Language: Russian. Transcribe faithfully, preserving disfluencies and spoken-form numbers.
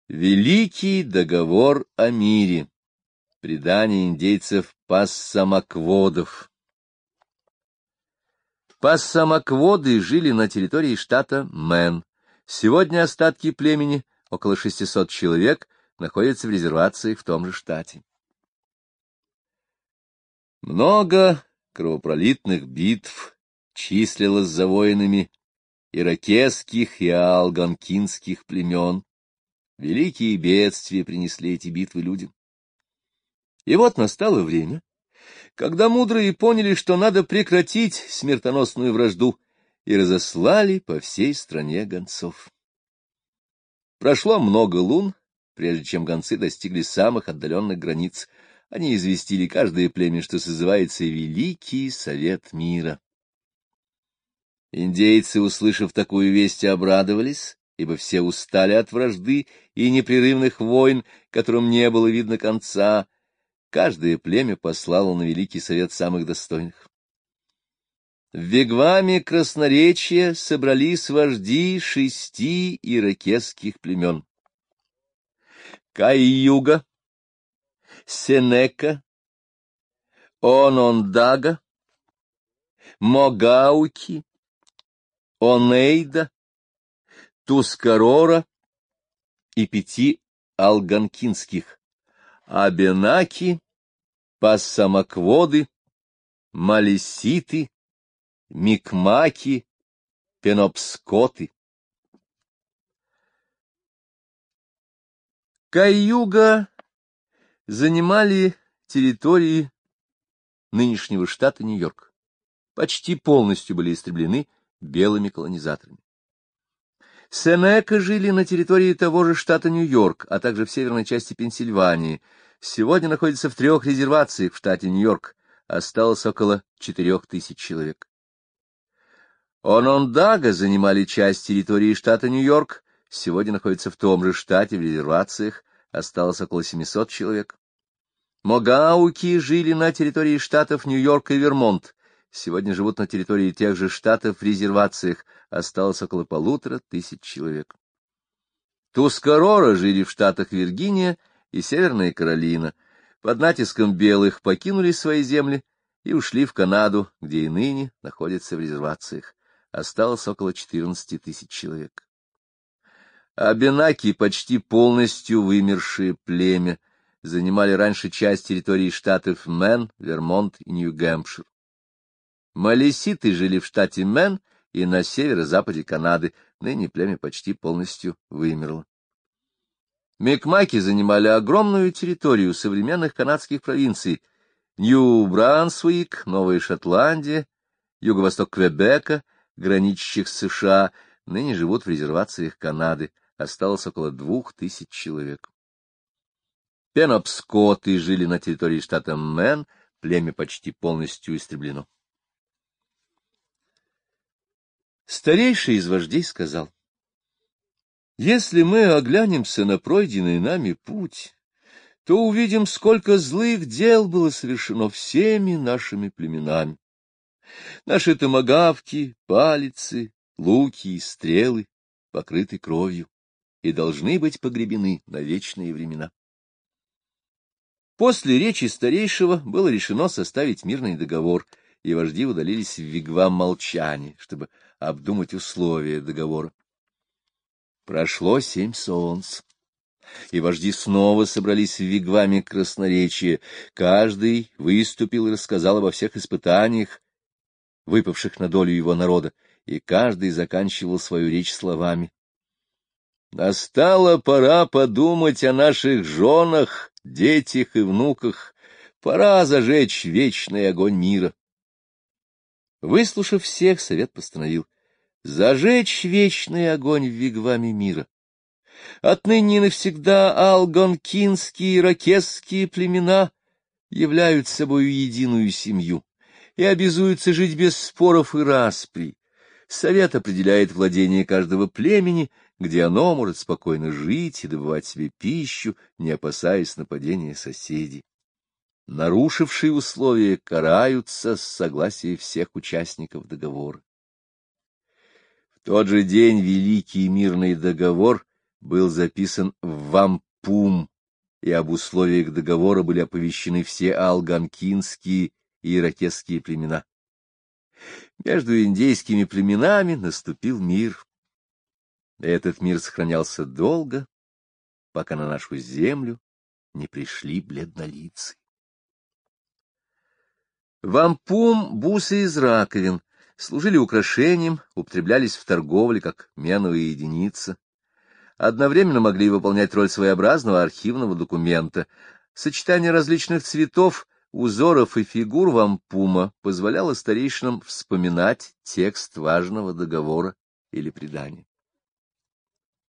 Великий договор о мире. Предание индейцев пассамакводов. Пассамакводы жили на территории штата Мэн. Сегодня остатки племени, около шестисот человек, находятся в резервации в том же штате. Много кровопролитных битв числилось за воинами иракесских и алганкинских племен. Великие бедствия принесли эти битвы людям. И вот настало время, когда мудрые поняли, что надо прекратить смертоносную вражду, и разослали по всей стране гонцов. Прошло много лун, прежде чем гонцы достигли самых отдаленных границ. Они известили каждое племя, что созывается Великий Совет Мира. Индейцы, услышав такую весть, обрадовались, ибо все устали от вражды и непрерывных войн, которым не было видно конца. Каждое племя послало на Великий Совет самых достойных. В вигваме красноречия собрались вожди шести иракесских племен. Кайюга, Сенека, Онондага, Могауки, Онейда, Тускарора и пяти алганкинских: Абенаки, Пассамакводы, Малеситы, Микмаки, Пенопскоты. Кайюга занимали территории нынешнего штата Нью-Йорк. Почти полностью были истреблены белыми колонизаторами. Сенека жили на территории того же штата Нью-Йорк, а также в северной части Пенсильвании. Сегодня находится в трех резервациях в штате Нью-Йорк. Осталось около четырех тысяч человек. Онондага занимали часть территории штата Нью-Йорк. Сегодня находится в том же штате в резервациях. Осталось около семисот человек. Могауки жили на территории штатов Нью-Йорк и Вермонт. Сегодня живут на территории тех же штатов в резервациях. Осталось около полутора тысяч человек. Тускарора жили в штатах Виргиния и Северная Каролина. Под натиском белых покинули свои земли и ушли в Канаду, где и ныне находятся в резервациях. Осталось около четырнадцати тысяч человек. Абенаки, почти полностью вымершее племя, занимали раньше часть территории штатов Мэн, Вермонт и Нью-Гэмпшир. Малеситы жили в штате Мэн и на северо-западе Канады. Ныне племя почти полностью вымерло. Микмаки занимали огромную территорию современных канадских провинций: Нью-Брансуик, Новая Шотландия, юго-восток Квебека, граничащих с США. Ныне живут в резервациях Канады. Осталось около двух тысяч человек. Пенопскоты жили на территории штата Мэн. Племя почти полностью истреблено. Старейший из вождей сказал: «Если мы оглянемся на пройденный нами путь, то увидим, сколько злых дел было совершено всеми нашими племенами. Наши томагавки, палицы, луки и стрелы покрыты кровью и должны быть погребены на вечные времена». После речи старейшего было решено составить мирный договор, и вожди удалились в вигвам молчания, чтобы обдумать условия договора. Прошло семь солнц, и вожди снова собрались в вигваме красноречия. Каждый выступил и рассказал обо всех испытаниях, выпавших на долю его народа, и каждый заканчивал свою речь словами: «Настала пора подумать о наших женах, детях и внуках. Пора зажечь вечный огонь мира». Выслушав всех, совет постановил зажечь вечный огонь в вигваме мира. Отныне и навсегда алгонкинские и иракесские племена являют собою единую семью и обязуются жить без споров и распри. Совет определяет владение каждого племени, где оно может спокойно жить и добывать себе пищу, не опасаясь нападения соседей. Нарушившие условия караются с согласия всех участников договора. В тот же день Великий мирный договор был записан в вампум, и об условиях договора были оповещены все алганкинские и иракесские племена. Между индейскими племенами наступил мир. Этот мир сохранялся долго, пока на нашу землю не пришли бледнолицы. Вампум, бусы из раковин, служили украшением, употреблялись в торговле как меновая единица. Одновременно могли выполнять роль своеобразного архивного документа. Сочетание различных цветов, узоров и фигур вампума позволяло старейшинам вспоминать текст важного договора или предания.